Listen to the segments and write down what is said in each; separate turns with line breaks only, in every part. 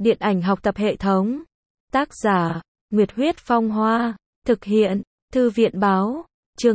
Điện ảnh học tập hệ thống. Tác giả, Nguyệt Huyết Phong Hoa. Thực hiện, Thư viện Báo. Chương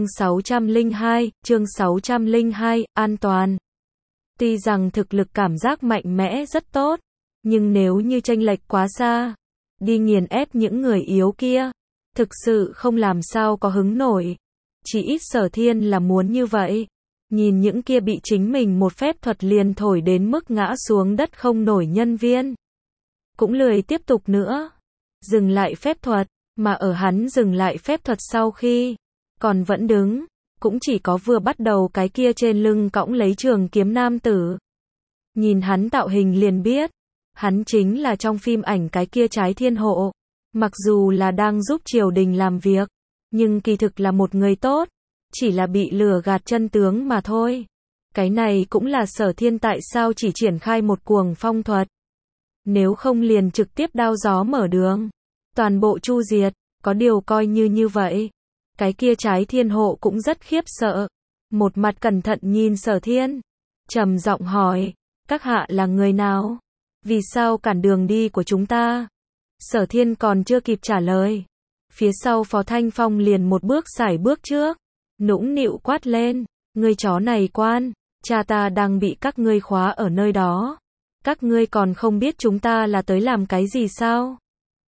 602, an toàn. Tuy rằng thực lực cảm giác mạnh mẽ rất tốt, nhưng nếu như chênh lệch quá xa, đi nghiền ép những người yếu kia, thực sự không làm sao có hứng nổi. Chỉ ít Sở Thiên là muốn như vậy. Nhìn những kia bị chính mình một phép thuật liền thổi đến mức ngã xuống đất không nổi nhân viên, cũng lười tiếp tục nữa. Dừng lại phép thuật, mà ở hắn dừng lại phép thuật sau khi còn vẫn đứng, cũng chỉ có vừa bắt đầu cái kia trên lưng cõng lấy trường kiếm nam tử. Nhìn hắn tạo hình liền biết, hắn chính là trong phim ảnh cái kia Trái Thiên Hộ. Mặc dù là đang giúp triều đình làm việc, nhưng kỳ thực là một người tốt, chỉ là bị lừa gạt chân tướng mà thôi. Cái này cũng là Sở Thiên tại sao chỉ triển khai một cuồng phong thuật. Nếu không liền trực tiếp đao gió mở đường, toàn bộ chu diệt. Có điều coi như vậy, cái kia Trái Thiên Hộ cũng rất khiếp sợ. Một mặt cẩn thận nhìn Sở Thiên, trầm giọng hỏi, các hạ là người nào? Vì sao cản đường đi của chúng ta? Sở Thiên còn chưa kịp trả lời, phía sau Phó Thanh Phong liền một bước sải bước trước, nũng nịu quát lên, ngươi chó này quan, cha ta đang bị các ngươi khóa ở nơi đó. Các ngươi còn không biết chúng ta là tới làm cái gì sao?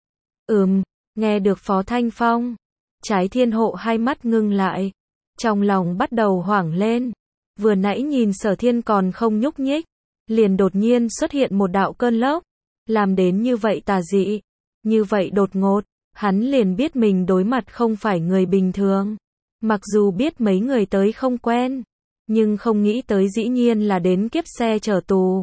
Nghe được Phó Thanh Phong, Trái Thiên Hộ hai mắt ngưng lại, trong lòng bắt đầu hoảng lên. Vừa nãy nhìn Sở Thiên còn không nhúc nhích, liền đột nhiên xuất hiện một đạo cơn lốc, làm đến như vậy tà dị, như vậy đột ngột, hắn liền biết mình đối mặt không phải người bình thường. Mặc dù biết mấy người tới không quen, nhưng không nghĩ tới dĩ nhiên là đến kiếp xe chở tù.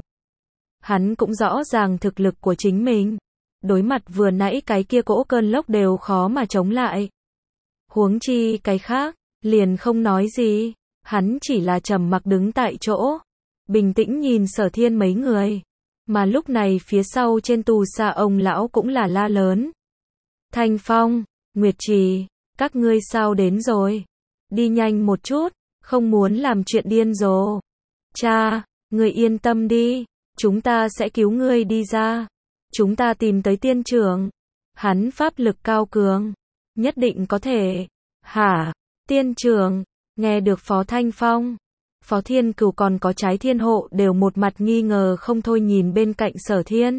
Hắn cũng rõ ràng thực lực của chính mình, đối mặt vừa nãy cái kia cỗ cơn lốc đều khó mà chống lại. Huống chi cái khác, liền không nói gì, hắn chỉ là trầm mặc đứng tại chỗ, bình tĩnh nhìn Sở Thiên mấy người. Mà lúc này phía sau trên tù xa ông lão cũng là la lớn. Thanh Phong, Nguyệt Trì, các ngươi sao đến rồi? Đi nhanh một chút, không muốn làm chuyện điên rồ. Cha, ngươi yên tâm đi, chúng ta sẽ cứu ngươi đi ra. Chúng ta tìm tới tiên trưởng, hắn pháp lực cao cường, nhất định có thể. Hả? Tiên trưởng? Nghe được Phó Thanh Phong, Phó Thiên Cửu còn có Trái Thiên Hộ đều một mặt nghi ngờ không thôi nhìn bên cạnh Sở Thiên.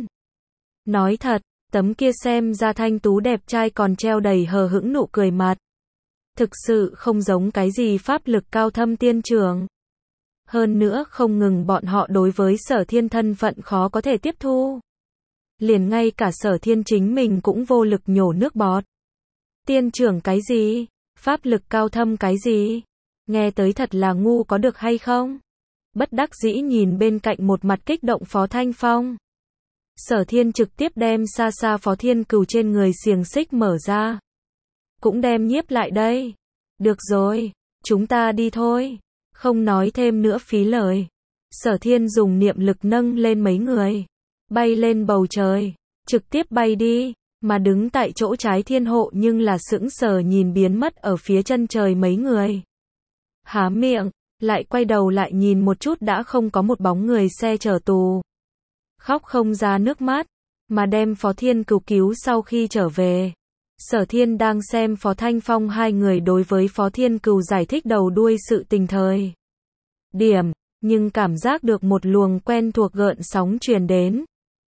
Nói thật, tấm kia xem ra thanh tú đẹp trai còn treo đầy hờ hững nụ cười mặt, thực sự không giống cái gì pháp lực cao thâm tiên trưởng. Hơn nữa không ngừng bọn họ đối với Sở Thiên thân phận khó có thể tiếp thu, liền ngay cả Sở Thiên chính mình cũng vô lực nhổ nước bọt. Tiên trưởng cái gì? Pháp lực cao thâm cái gì? Nghe tới thật là ngu có được hay không? Bất đắc dĩ nhìn bên cạnh một mặt kích động Phó Thanh Phong, Sở Thiên trực tiếp đem xa xa Phó Thiên Cửu trên người xiềng xích mở ra, cũng đem nhiếp lại đây. Được rồi, chúng ta đi thôi, không nói thêm nữa phí lời. Sở Thiên dùng niệm lực nâng lên mấy người, bay lên bầu trời, trực tiếp bay đi, mà đứng tại chỗ Trái Thiên Hộ nhưng là sững sờ nhìn biến mất ở phía chân trời mấy người. Há miệng, lại quay đầu lại nhìn một chút đã không có một bóng người xe chở tù. Khóc không ra nước mắt, mà đem Phó Thiên Cửu cứu sau khi trở về. Sở Thiên đang xem Phó Thanh Phong hai người đối với Phó Thiên Cửu giải thích đầu đuôi sự tình thời điểm, nhưng cảm giác được một luồng quen thuộc gợn sóng truyền đến.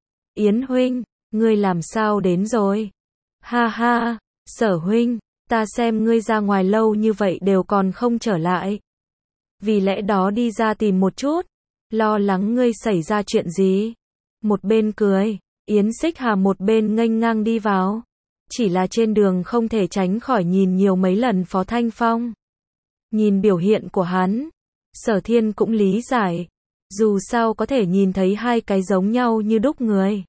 Yến huynh, ngươi làm sao đến rồi? Ha ha, Sở huynh, ta xem ngươi ra ngoài lâu như vậy đều còn không trở lại. Vì lẽ đó đi ra tìm một chút, lo lắng ngươi xảy ra chuyện gì. Một bên cười, Yến Xích Hà một bên nghênh ngang đi vào. Chỉ là trên đường không thể tránh khỏi nhìn nhiều mấy lần Phó Thanh Phong. Nhìn biểu hiện của hắn, Sở Thiên cũng lý giải. Dù sao có thể nhìn thấy hai cái giống nhau như đúc người,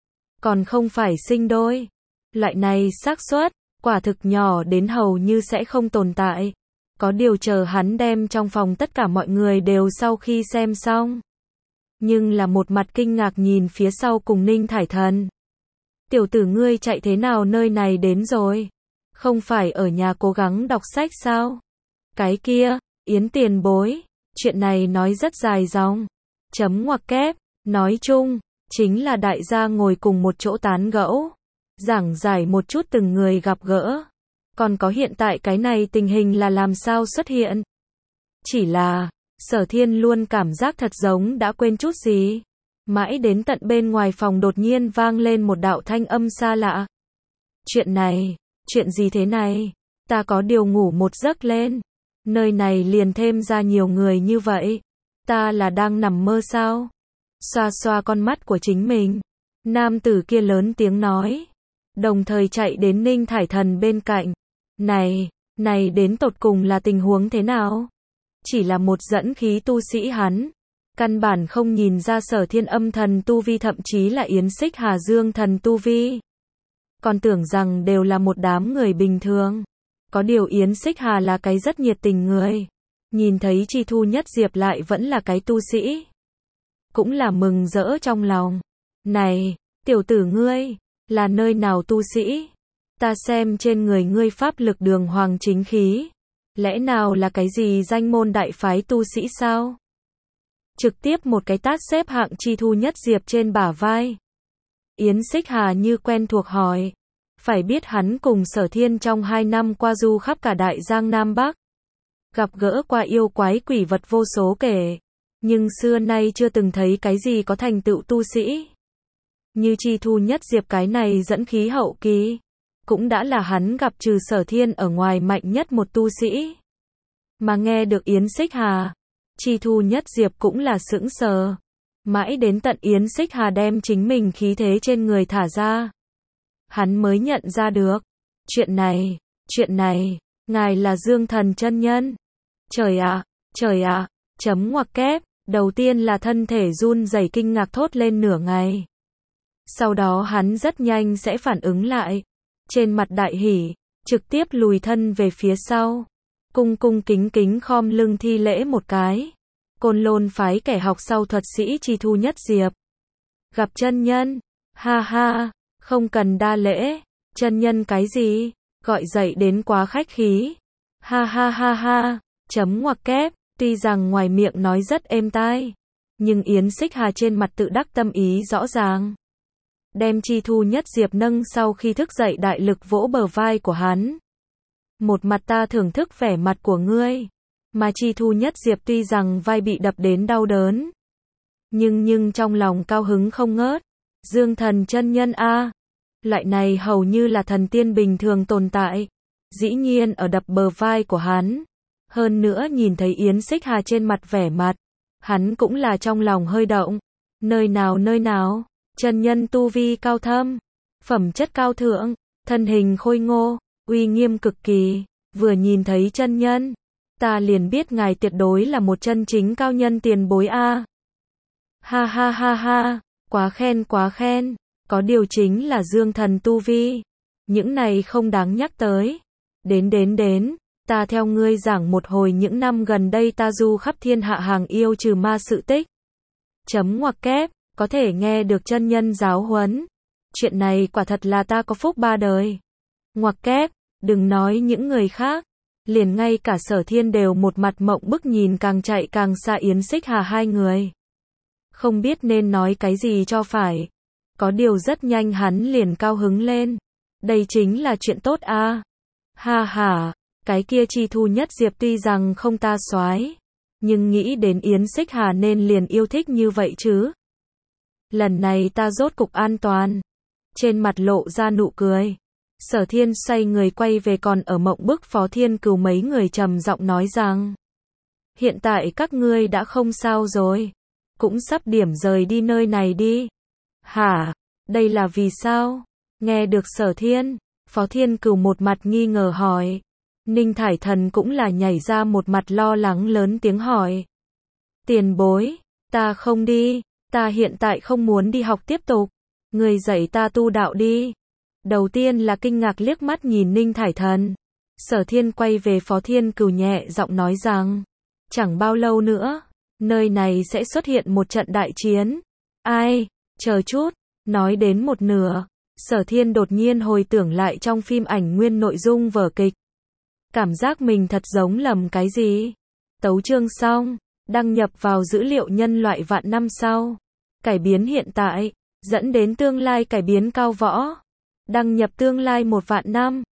còn không phải sinh đôi. Loại này xác suất quả thực nhỏ đến hầu như sẽ không tồn tại. Có điều chờ hắn đem trong phòng tất cả mọi người đều sau khi xem xong, nhưng là một mặt kinh ngạc nhìn phía sau cùng Ninh Thải Thần. Tiểu tử ngươi chạy thế nào nơi này đến rồi? Không phải ở nhà cố gắng đọc sách sao? Cái kia, Yến tiền bối, chuyện này nói rất dài dòng. Chấm ngoặc kép, nói chung, chính là đại gia ngồi cùng một chỗ tán gẫu, giảng giải một chút từng người gặp gỡ. Còn có hiện tại cái này tình hình là làm sao xuất hiện. Chỉ là, Sở Thiên luôn cảm giác thật giống đã quên chút gì. Mãi đến tận bên ngoài phòng đột nhiên vang lên một đạo thanh âm xa lạ. Chuyện này, chuyện gì thế này? Ta có điều ngủ một giấc lên. Nơi này liền thêm ra nhiều người như vậy. Ta là đang nằm mơ sao? Xoa xoa con mắt của chính mình. Nam tử kia lớn tiếng nói. Đồng thời chạy đến Ninh Thải Thần bên cạnh. Này đến tột cùng là tình huống thế nào? Chỉ là một dẫn khí tu sĩ hắn. Căn bản không nhìn ra Sở Thiên âm thần tu vi, thậm chí là Yến Xích Hà dương thần tu vi. Còn tưởng rằng đều là một đám người bình thường. Có điều Yến Xích Hà là cái rất nhiệt tình người. Nhìn thấy Chi Thu Nhất Diệp lại vẫn là cái tu sĩ. Cũng là mừng rỡ trong lòng. Này, tiểu tử ngươi, là nơi nào tu sĩ? Ta xem trên người ngươi pháp lực đường hoàng chính khí. Lẽ nào là cái gì danh môn đại phái tu sĩ sao? Trực tiếp một cái tát xếp hạng Chi Thu Nhất Diệp trên bả vai. Yến Xích Hà như quen thuộc hỏi. Phải biết hắn cùng Sở Thiên trong 2 năm qua du khắp cả đại giang Nam Bắc. Gặp gỡ qua yêu quái quỷ vật vô số kể. Nhưng xưa nay chưa từng thấy cái gì có thành tựu tu sĩ. Như Chi Thu Nhất Diệp cái này dẫn khí hậu kỳ. Cũng đã là hắn gặp trừ Sở Thiên ở ngoài mạnh nhất một tu sĩ. Mà nghe được Yến Xích Hà, Chi Thu Nhất Diệp cũng là sững sờ. Mãi đến tận Yến Xích Hà đem chính mình khí thế trên người thả ra. Hắn mới nhận ra được. Chuyện này, ngài là Dương Thần chân nhân. Trời ạ, chấm ngoặc kép, đầu tiên là thân thể run rẩy kinh ngạc thốt lên nửa ngày. Sau đó hắn rất nhanh sẽ phản ứng lại. Trên mặt đại hỉ, trực tiếp lùi thân về phía sau. Cung kính khom lưng thi lễ một cái. Côn Lôn phái kẻ học sau thuật sĩ Chi Thu Nhất Diệp. Gặp chân nhân, ha ha, không cần đa lễ, chân nhân cái gì, gọi dậy đến quá khách khí. Ha ha ha ha, chấm ngoặc kép, tuy rằng ngoài miệng nói rất êm tai, nhưng Yến Xích Hà trên mặt tự đắc tâm ý rõ ràng. Đem Chi Thu Nhất Diệp nâng sau khi thức dậy đại lực vỗ bờ vai của hắn. Một mặt ta thưởng thức vẻ mặt của ngươi. Mà Chi Thu Nhất Diệp tuy rằng vai bị đập đến đau đớn. Nhưng trong lòng cao hứng không ngớt. Dương Thần chân nhân a, loại này hầu như là thần tiên bình thường tồn tại. Dĩ nhiên ở đập bờ vai của hắn. Hơn nữa nhìn thấy Yến Xích Hà trên mặt vẻ mặt. Hắn cũng là trong lòng hơi động. Nơi nào, chân nhân tu vi cao thâm. Phẩm chất cao thượng, thân hình khôi ngô, uy nghiêm cực kỳ. Vừa nhìn thấy chân nhân, ta liền biết ngài tuyệt đối là một chân chính cao nhân tiền bối a. Ha ha ha ha, quá khen, có điều chính là Dương Thần tu vi. Những này không đáng nhắc tới. Đến, ta theo ngươi giảng một hồi những năm gần đây ta du khắp thiên hạ hàng yêu trừ ma sự tích. Chấm ngoặc kép, có thể nghe được chân nhân giáo huấn. Chuyện này quả thật là ta có phúc 3 đời. Ngoặc kép, đừng nói những người khác. Liền ngay cả Sở Thiên đều một mặt mộng bức nhìn càng chạy càng xa Yến Xích Hà hai người. Không biết nên nói cái gì cho phải. Có điều rất nhanh hắn liền cao hứng lên. Đây chính là chuyện tốt a. Ha ha, cái kia Chi Thu Nhất Diệp tuy rằng không ta soái, nhưng nghĩ đến Yến Xích Hà nên liền yêu thích như vậy chứ. Lần này ta rốt cục an toàn. Trên mặt lộ ra nụ cười. Sở Thiên xoay người quay về còn ở mộng bức Phó Thiên Cửu mấy người trầm giọng nói rằng. Hiện tại các ngươi đã không sao rồi. Cũng sắp điểm rời đi nơi này đi. Hả? Đây là vì sao? Nghe được Sở Thiên, Phó Thiên Cửu một mặt nghi ngờ hỏi. Ninh Thải Thần cũng là nhảy ra một mặt lo lắng lớn tiếng hỏi. Tiền bối, ta không đi, ta hiện tại không muốn đi học tiếp tục. Người dạy ta tu đạo đi. Đầu tiên là kinh ngạc liếc mắt nhìn Ninh Thải Thần. Sở Thiên quay về Phó Thiên Cửu nhẹ giọng nói rằng. Chẳng bao lâu nữa, nơi này sẽ xuất hiện một trận đại chiến. Ai, chờ chút, nói đến một nửa. Sở Thiên đột nhiên hồi tưởng lại trong phim ảnh nguyên nội dung vở kịch. Cảm giác mình thật giống lầm cái gì. Tấu chương xong, đăng nhập vào dữ liệu nhân loại vạn năm sau. Cải biến hiện tại. dẫn đến tương lai cải biến cao võ. Đăng nhập tương lai 1 vạn năm.